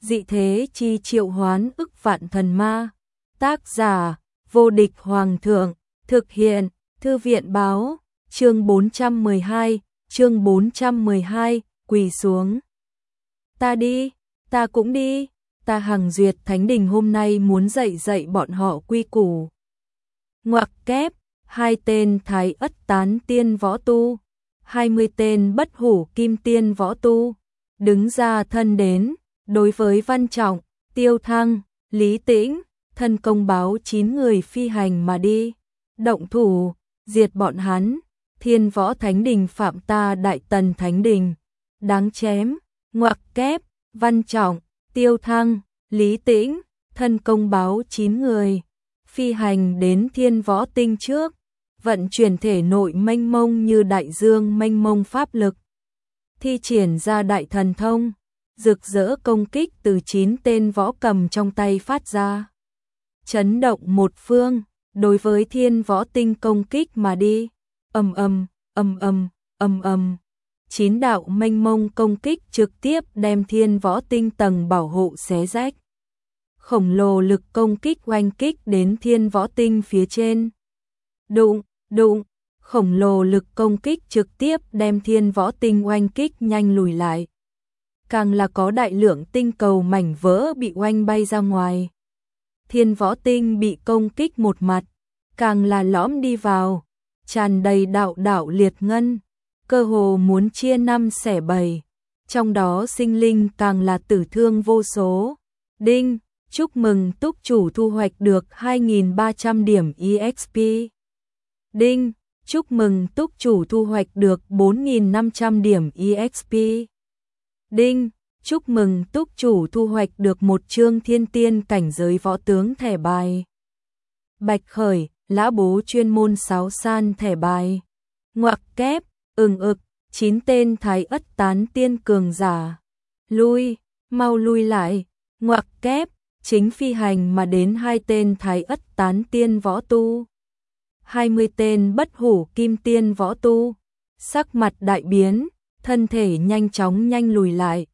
dị thế chi triệu hoán ức vạn thần ma. Tác giả, vô địch hoàng thượng, thực hiện, thư viện báo, chương 412, quỳ xuống. Ta đi, ta cũng đi, ta Hằng Duyệt Thánh Đình hôm nay muốn dạy bọn họ quy củ. Ngoặc kép, 2 tên Thái Ất tán tiên võ tu, 20 tên bất hủ kim tiên võ tu, đứng ra thân đến, đối với Văn Trọng, Tiêu Thăng, Lý Tĩnh, thân công báo 9 người phi hành mà đi, động thủ, diệt bọn hắn, Thiên Võ Thánh Đình phạm ta Đại Tần Thánh Đình, đáng chém, ngoặc kép, Văn Trọng, Tiêu Thăng, Lý Tĩnh, thân công báo 9 người, phi hành đến Thiên Võ Tinh trước, vận chuyển thể nội mênh mông như đại dương mênh mông pháp lực, thi triển ra đại thần thông, rực rỡ công kích từ 9 tên võ cầm trong tay phát ra. Chấn động một phương, đối với Thiên Võ Tinh công kích mà đi, ầm ầm, 9 đạo mênh mông công kích trực tiếp đem Thiên Võ Tinh tầng bảo hộ xé rách. Khổng lồ lực công kích oanh kích đến Thiên Võ Tinh phía trên. Đụng, khổng lồ lực công kích trực tiếp đem Thiên Võ Tinh oanh kích nhanh lùi lại. Càng là có đại lượng tinh cầu mảnh vỡ bị oanh bay ra ngoài. Thiên Võ Tinh bị công kích một mặt, càng là lõm đi vào, tràn đầy đạo liệt ngân, cơ hồ muốn chia 5 xẻ 7, trong đó sinh linh càng là tử thương vô số. Đinh, chúc mừng túc chủ thu hoạch được 2.300 điểm EXP. Đinh, chúc mừng túc chủ thu hoạch được 4.500 điểm EXP. Đinh, chúc mừng túc chủ thu hoạch được một chương thiên tiên cảnh giới võ tướng thẻ bài. Bạch Khởi, lã bố chuyên môn 6 san thẻ bài. Ngoặc kép, 9 tên Thái Ất tán tiên cường giả. Mau lui lại, ngoặc kép, chính phi hành mà đến 2 tên Thái Ất tán tiên võ tu. 20 tên bất hủ kim tiên võ tu, sắc mặt đại biến, thân thể nhanh chóng lùi lại.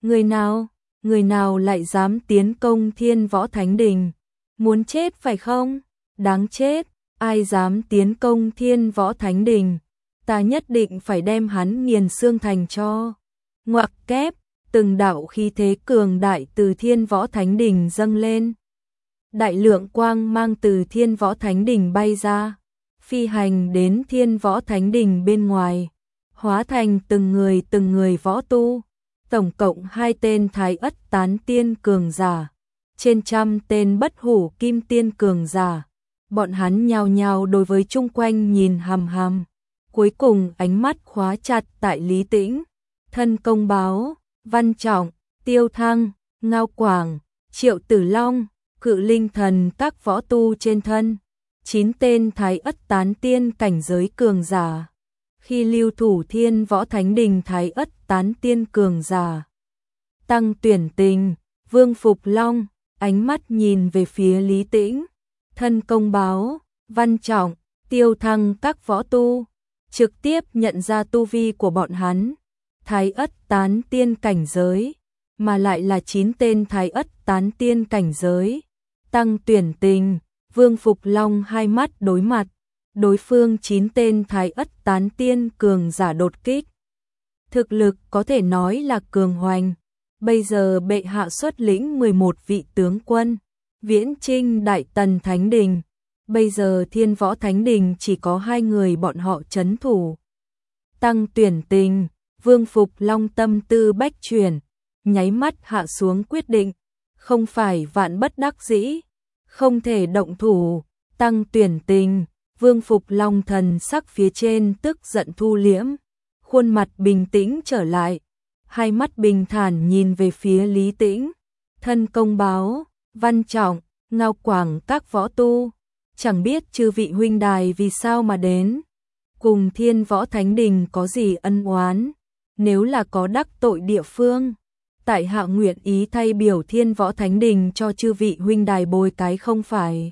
Người nào lại dám tiến công Thiên Võ Thánh Đình? Muốn chết phải không? Đáng chết, ai dám tiến công Thiên Võ Thánh Đình? Ta nhất định phải đem hắn nghiền xương thành cho. Ngoặc kép, từng đạo khí thế cường đại từ Thiên Võ Thánh Đình dâng lên. Đại lượng quang mang từ Thiên Võ Thánh Đình bay ra, phi hành đến Thiên Võ Thánh Đình bên ngoài, hóa thành từng người võ tu, tổng cộng 2 tên Thái Ất tán tiên cường giả, trên 100 tên bất hủ kim tiên cường giả. Bọn hắn nhao nhao đối với chung quanh nhìn hằm hằm, cuối cùng ánh mắt khóa chặt tại Lý Tĩnh, thân công báo, Văn Trọng, Tiêu Thăng, Ngao Quảng, Triệu Tử Long, Cự Linh Thần các võ tu trên thân. 9 tên Thái Ất tán tiên cảnh giới cường giả. Khi lưu thủ Thiên Võ Thánh Đình Thái Ất tán tiên cường giả. Tăng Tuyển Tình, Vương Phục Long, ánh mắt nhìn về phía Lý Tĩnh, thân công báo, Văn Trọng, Tiêu Thăng các võ tu, trực tiếp nhận ra tu vi của bọn hắn. Thái Ất tán tiên cảnh giới, mà lại là 9 tên Thái Ất tán tiên cảnh giới. Tăng Tuyển Tình, Vương Phục Long hai mắt đối mặt, đối phương 9 tên Thái Ất tán tiên cường giả đột kích. Thực lực có thể nói là cường hoành, bây giờ bệ hạ xuất lĩnh 11 vị tướng quân, viễn chinh Đại Tần Thánh Đình, bây giờ Thiên Võ Thánh Đình chỉ có 2 người bọn họ trấn thủ. Tăng Tuyển Tình, Vương Phục Long tâm tư bách chuyển, nháy mắt hạ xuống quyết định, không phải vạn bất đắc dĩ, không thể động thủ. Tăng Tuyển Tình, Vương Phục Long thần sắc phía trên tức giận thu liễm, khuôn mặt bình tĩnh trở lại, hai mắt bình thản nhìn về phía Lý Tĩnh, thân công báo, Văn Trọng, Ngao Quảng các võ tu, chẳng biết chư vị huynh đài vì sao mà đến, cùng Thiên Võ Thánh Đình có gì ân oán, nếu là có đắc tội địa phương, tại hạ nguyện ý thay biểu Thiên Võ Thánh Đình cho chư vị huynh đài bồi cái không phải.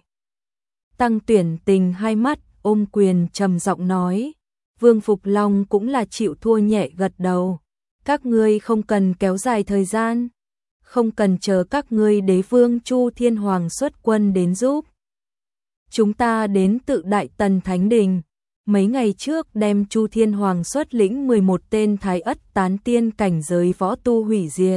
Tăng Tuyển Tình hai mắt ôm quyền trầm giọng nói, Vương Phục Long cũng là chịu thua nhẹ gật đầu, các ngươi không cần kéo dài thời gian. không cần chờ các ngươi đế vương Chu Thiên Hoàng xuất quân đến giúp. Chúng ta đến tự Đại Tần Thánh Đình, mấy ngày trước đem Chu Thiên Hoàng xuất lĩnh 11 tên Thái Ất tán tiên cảnh giới võ tu hủy diệt.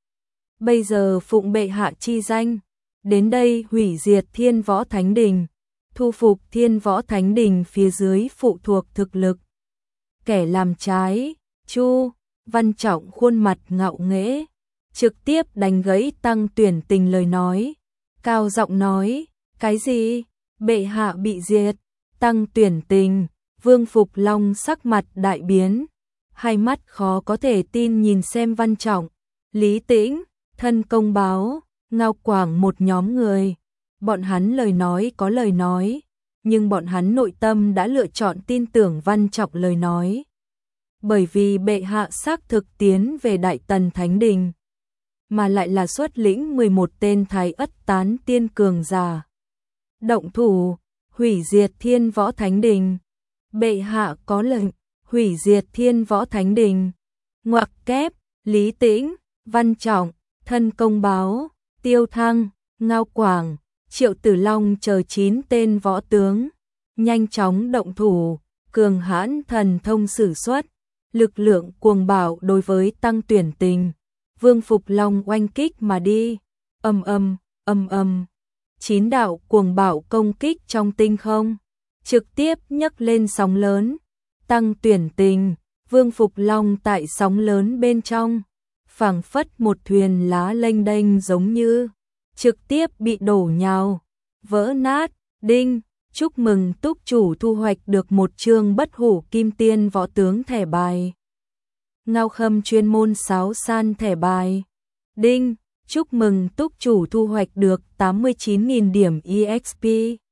Bây giờ phụng bệ hạ chi danh, đến đây hủy diệt Thiên Võ Thánh Đình, thu phục Thiên Võ Thánh Đình phía dưới phụ thuộc thực lực. Kẻ làm trái, Chu Văn Trọng khuôn mặt ngạo nghễ, trực tiếp đánh gãy Tăng Tuyển Tình lời nói, cao giọng nói, cái gì? Bệ hạ bị diệt? Tăng Tuyển Tình, Vương Phục Long sắc mặt đại biến, hai mắt khó có thể tin nhìn xem Văn Trọng, Lý Tĩnh, Thân Công Báo, Ngao Quảng một nhóm người. Bọn hắn lời nói có lời nói, nhưng bọn hắn nội tâm đã lựa chọn tin tưởng Văn Trọng lời nói. Bởi vì bệ hạ xác thực tiến về Đại Tần Thánh Đình, mà lại là xuất lĩnh 11 tên Thái Ất tán tiên cường giả. Động thủ, hủy diệt Thiên Võ Thánh Đình. Bệ hạ có lệnh, hủy diệt Thiên Võ Thánh Đình. Ngoặc kép, Lý Tĩnh, Văn Trọng, Thân Công Báo, Tiêu Thăng, Ngao Quảng, Triệu Tử Long chờ 9 tên võ tướng, nhanh chóng động thủ, cường hãn thần thông sử xuất, lực lượng cuồng bạo đối với Tăng Tuyển Tình, Vương Phục Long oanh kích mà đi. Ầm ầm, ầm ầm. 9 đạo cuồng bạo công kích trong tinh không, trực tiếp nhấc lên sóng lớn. Tăng Tuyển Tình, Vương Phục Long tại sóng lớn bên trong, phảng phất một thuyền lá lênh đênh giống như trực tiếp bị đổ nhào, vỡ nát. Đinh, chúc mừng túc chủ thu hoạch được một chương bất hủ kim tiên võ tướng thẻ bài. Ngao Khâm chuyên môn sáo san thẻ bài. Đinh, chúc mừng túc chủ thu hoạch được 89.000 điểm EXP.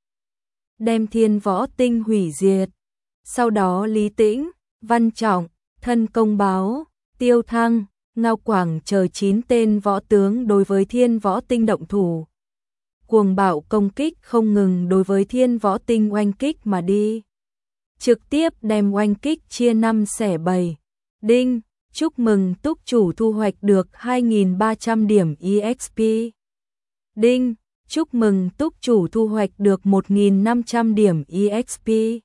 Đem Thiên Võ Tinh hủy diệt. Sau đó Lý Tĩnh, Văn Trọng, Thân Công Báo, Tiêu Thăng, Ngao Quảng chờ 9 tên võ tướng đối với Thiên Võ Tinh động thủ. Cuồng bạo công kích không ngừng đối với Thiên Võ Tinh oanh kích mà đi, trực tiếp đem oanh kích chia 5 xẻ 7. Đinh, chúc mừng túc chủ thu hoạch được 2.300 điểm EXP. Đinh, chúc mừng túc chủ thu hoạch được 1.500 điểm EXP.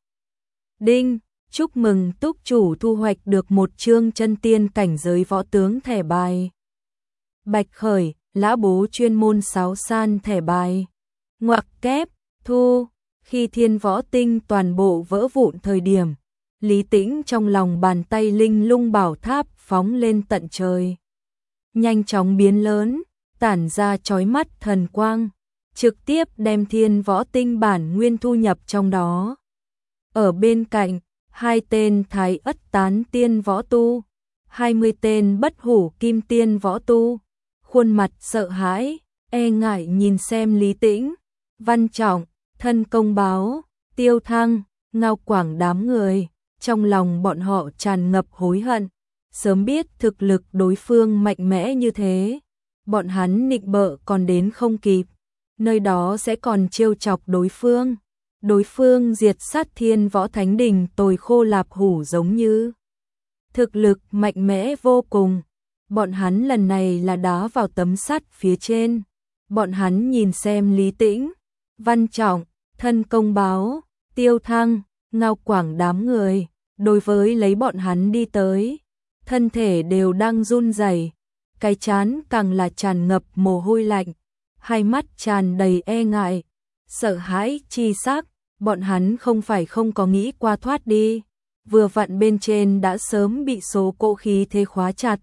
Đinh, chúc mừng túc chủ thu hoạch được một chương chân tiên cảnh giới võ tướng thẻ bài. Bạch Khởi, Lã Bố chuyên môn sáo san thẻ bài. Ngoặc kép, thu, khi Thiên Võ Tinh toàn bộ vỡ vụn thời điểm, Lý Tĩnh trong lòng bàn tay linh lung bảo tháp phóng lên tận trời, nhanh chóng biến lớn, tản ra chói mắt thần quang, trực tiếp đem Thiên Võ Tinh bản nguyên thu nhập trong đó. Ở bên cạnh, 2 tên Thái Ất tán tiên võ tu, 20 tên bất hủ kim tiên võ tu, khuôn mặt sợ hãi, e ngại nhìn xem Lý Tĩnh, Văn Trọng, Thân Công Báo, Tiêu Thăng, Ngao Quảng đám người. Trong lòng bọn họ tràn ngập hối hận, sớm biết thực lực đối phương mạnh mẽ như thế, bọn hắn nịnh bợ còn đến không kịp, nơi đó sẽ còn trêu chọc đối phương. Đối phương diệt sát Thiên Võ Thánh Đình tồi khô lạp hủ giống như thực lực mạnh mẽ vô cùng. Bọn hắn lần này là đá vào tấm sắt phía trên. Bọn hắn nhìn xem Lý Tĩnh, Văn Trọng, Thân Công Báo, Tiêu Thăng, Ngao Quảng đám người, đối với lấy bọn hắn đi tới, thân thể đều đang run rẩy, cái trán càng là tràn ngập mồ hôi lạnh, hai mắt tràn đầy e ngại, sợ hãi chi sắc. Bọn hắn không phải không có nghĩ qua thoát đi, vừa vặn bên trên đã sớm bị số cỗ khí thế khóa chặt.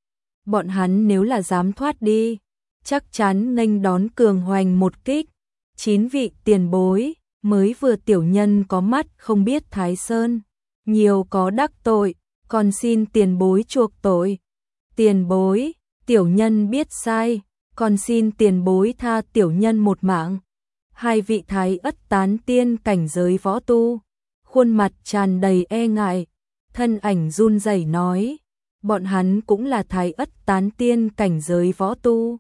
Bọn hắn nếu là dám thoát đi, chắc chắn nghênh đón cường hoành một kích. 9 vị tiền bối, mới vừa tiểu nhân có mắt không biết Thái Sơn, nhiều có đắc tội, còn xin tiền bối chuộc tội. Tiền bối, tiểu nhân biết sai, còn xin tiền bối tha tiểu nhân một mạng. 2 vị Thái Ất tán tiên cảnh giới võ tu, khuôn mặt tràn đầy e ngại, thân ảnh run rẩy nói, bọn hắn cũng là Thái Ất tán tiên cảnh giới võ tu.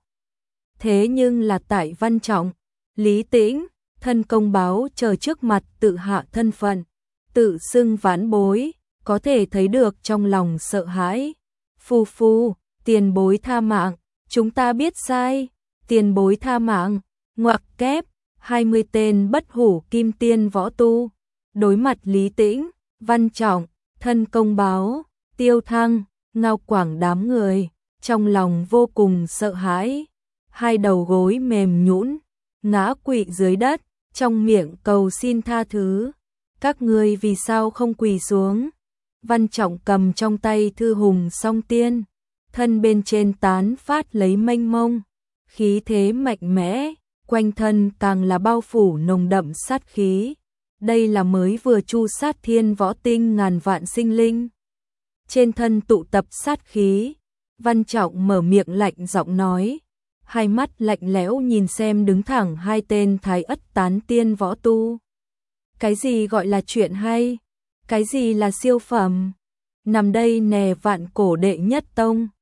Thế nhưng là tại Văn Trọng, Lý Tĩnh, Thân Công Báo chờ trước mặt tự hạ thân phận, tự xưng vãn bối, có thể thấy được trong lòng sợ hãi. Phu phu, tiền bối tha mạng, Chúng ta biết sai, tiền bối tha mạng, ngoặc kép, 20 tên bất hủ kim tiên võ tu. Đối mặt Lý Tĩnh, Văn Trọng, Thân Công Báo, Tiêu Thăng, Ngao Quảng đám người, trong lòng vô cùng sợ hãi, hai đầu gối mềm nhũn, ngã quỵ dưới đất, trong miệng cầu xin tha thứ. Các ngươi vì sao không quỳ xuống? Văn Trọng cầm trong tay thư hùng song tiên, thân bên trên tán phát lấy mênh mông, khí thế mạnh mẽ, quanh thân càng là bao phủ nồng đậm sát khí. Đây là mới vừa chu sát thiên võ tinh ngàn vạn sinh linh. Trên thân tụ tập sát khí, Văn Trọng mở miệng lạnh giọng nói, hai mắt lạnh lẽo nhìn xem đứng thẳng hai tên thái ất tán tiên võ tu. Cái gì gọi là chuyện hay? Cái gì là siêu phẩm? Nằm đây nè vạn cổ đệ nhất tông,